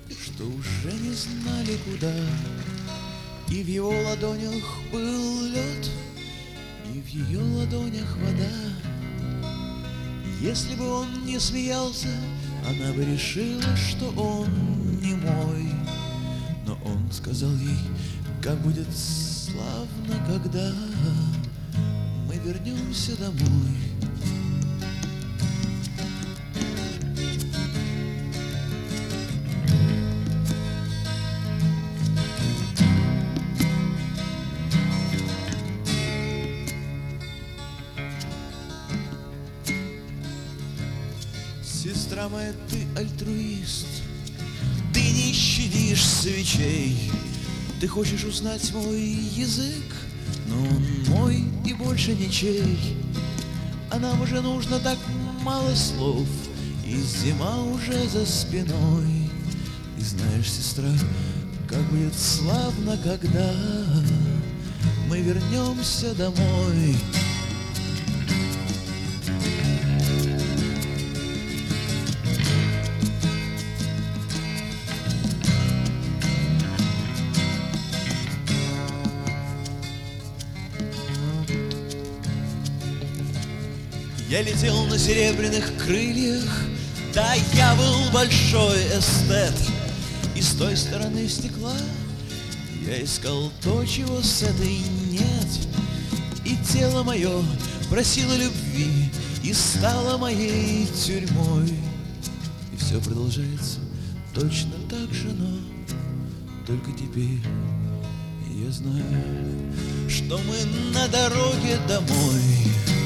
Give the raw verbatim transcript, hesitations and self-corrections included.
что уже не знали куда. И в его ладонях был лед, и в ее ладонях вода. Если бы он не смеялся, она бы решила, что он не мой. Но он сказал ей, как будет славно, когда мы вернемся домой. Сестра моя, ты альтруист, ты не щадишь свечей. Ты хочешь узнать мой язык, но он мой и больше ничей. А нам уже нужно так мало слов, и зима уже за спиной. И знаешь, сестра, как будет славно, когда мы вернемся домой. Я летел на серебряных крыльях, да, я был большой эстет. И с той стороны стекла я искал то, чего с этой нет. И тело мое просило любви и стало моей тюрьмой. И все продолжается точно так же, но только теперь я знаю, что мы на дороге домой.